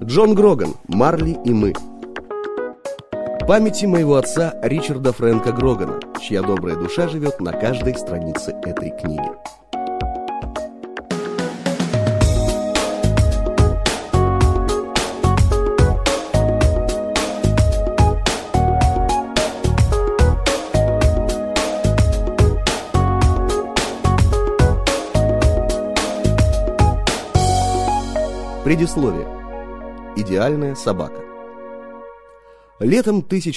Джон Гроган, Марли и мы. Памяти моего отца Ричарда Фрэнка Грогана, чья добрая душа живет на каждой странице этой книги. Предисловие. Идеальная собака. Летом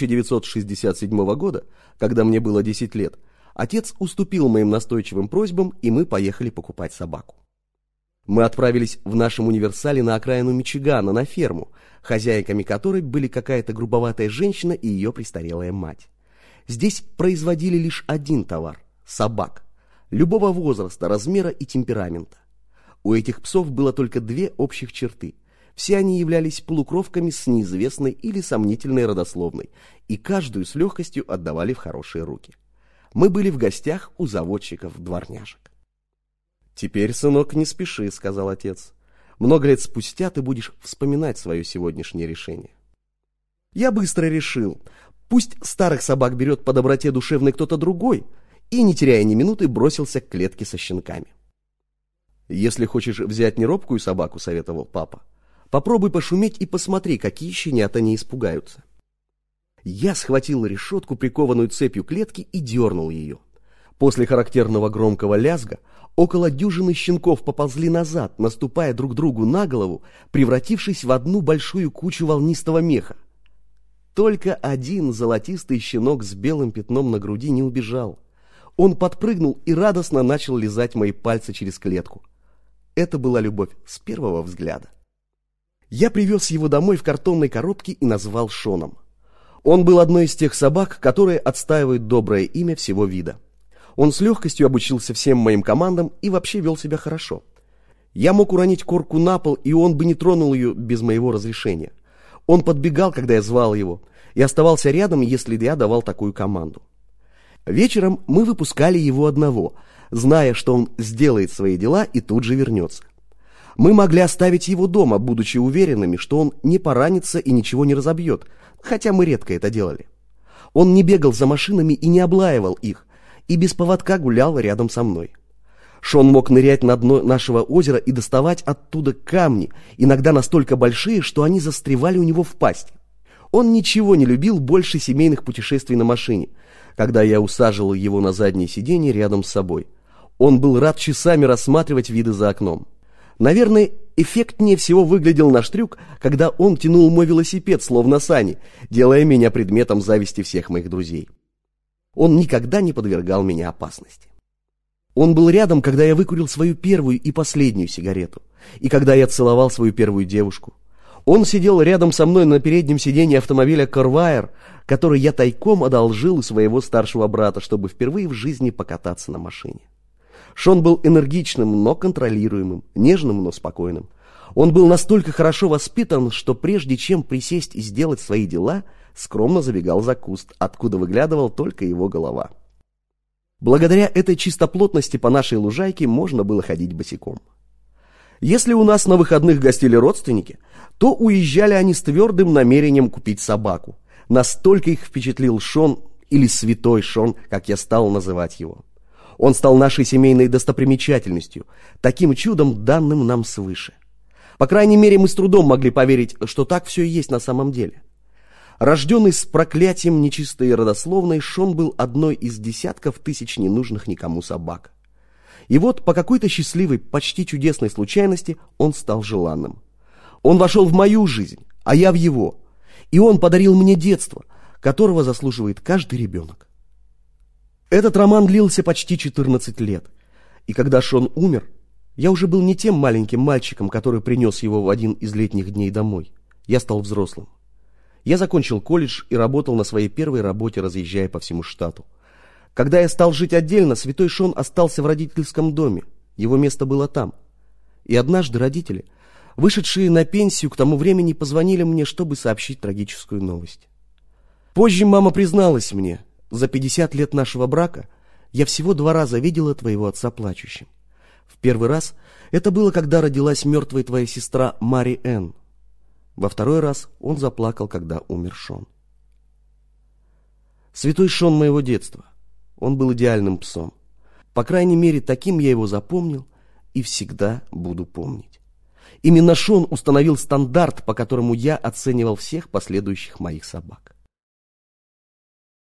1967 года, когда мне было 10 лет, отец уступил моим настойчивым просьбам, и мы поехали покупать собаку. Мы отправились в нашем универсале на окраину Мичигана, на ферму, хозяйками которой были какая-то грубоватая женщина и ее престарелая мать. Здесь производили лишь один товар – собак, любого возраста, размера и темперамента. У этих псов было только две общих черты. Все они являлись полукровками с неизвестной или сомнительной родословной, и каждую с легкостью отдавали в хорошие руки. Мы были в гостях у заводчиков-дворняжек. «Теперь, сынок, не спеши», — сказал отец. «Много лет спустя ты будешь вспоминать свое сегодняшнее решение». Я быстро решил, пусть старых собак берет по доброте душевной кто-то другой, и, не теряя ни минуты, бросился к клетке со щенками. «Если хочешь взять неробкую собаку, — советовал папа, — попробуй пошуметь и посмотри, какие щенята не испугаются». Я схватил решетку, прикованную цепью клетки, и дернул ее. После характерного громкого лязга около дюжины щенков поползли назад, наступая друг другу на голову, превратившись в одну большую кучу волнистого меха. Только один золотистый щенок с белым пятном на груди не убежал. Он подпрыгнул и радостно начал лизать мои пальцы через клетку. Это была любовь с первого взгляда. Я привез его домой в картонной коробке и назвал Шоном. Он был одной из тех собак, которые отстаивают доброе имя всего вида. Он с легкостью обучился всем моим командам и вообще вел себя хорошо. Я мог уронить корку на пол, и он бы не тронул ее без моего разрешения. Он подбегал, когда я звал его, и оставался рядом, если я давал такую команду. Вечером мы выпускали его одного, зная, что он сделает свои дела и тут же вернется. Мы могли оставить его дома, будучи уверенными, что он не поранится и ничего не разобьет, хотя мы редко это делали. Он не бегал за машинами и не облаивал их, и без поводка гулял рядом со мной. Шон мог нырять на дно нашего озера и доставать оттуда камни, иногда настолько большие, что они застревали у него в пасти. Он ничего не любил больше семейных путешествий на машине, когда я усаживал его на заднее сиденье рядом с собой. Он был рад часами рассматривать виды за окном. Наверное, эффектнее всего выглядел наш трюк, когда он тянул мой велосипед, словно сани, делая меня предметом зависти всех моих друзей. Он никогда не подвергал меня опасности. Он был рядом, когда я выкурил свою первую и последнюю сигарету, и когда я целовал свою первую девушку. Он сидел рядом со мной на переднем сиденье автомобиля Corvair, который я тайком одолжил у своего старшего брата, чтобы впервые в жизни покататься на машине. Шон был энергичным, но контролируемым, нежным, но спокойным. Он был настолько хорошо воспитан, что прежде чем присесть и сделать свои дела, скромно забегал за куст, откуда выглядывала только его голова. Благодаря этой чистоплотности по нашей лужайке можно было ходить босиком. Если у нас на выходных гостили родственники, то уезжали они с твердым намерением купить собаку. Настолько их впечатлил Шон, или Святой Шон, как я стал называть его. Он стал нашей семейной достопримечательностью, таким чудом, данным нам свыше. По крайней мере, мы с трудом могли поверить, что так все и есть на самом деле. Рожденный с проклятием нечистой родословной, Шон был одной из десятков тысяч ненужных никому собак. И вот по какой-то счастливой, почти чудесной случайности он стал желанным. Он вошел в мою жизнь, а я в его. И он подарил мне детство, которого заслуживает каждый ребенок. Этот роман длился почти 14 лет. И когда Шон умер, я уже был не тем маленьким мальчиком, который принес его в один из летних дней домой. Я стал взрослым. Я закончил колледж и работал на своей первой работе, разъезжая по всему штату. Когда я стал жить отдельно, Святой Шон остался в родительском доме. Его место было там. И однажды родители, вышедшие на пенсию, к тому времени позвонили мне, чтобы сообщить трагическую новость. Позже мама призналась мне: за 50 лет нашего брака я всего 2 раза видела твоего отца плачущим. В первый раз это было, когда родилась мертвая твоя сестра Мари Энн. Во второй раз он заплакал, когда умер Шон. Святой Шон моего детства. Он был идеальным псом. По крайней мере, таким я его запомнил и всегда буду помнить. Именно Шон установил стандарт, по которому я оценивал всех последующих моих собак.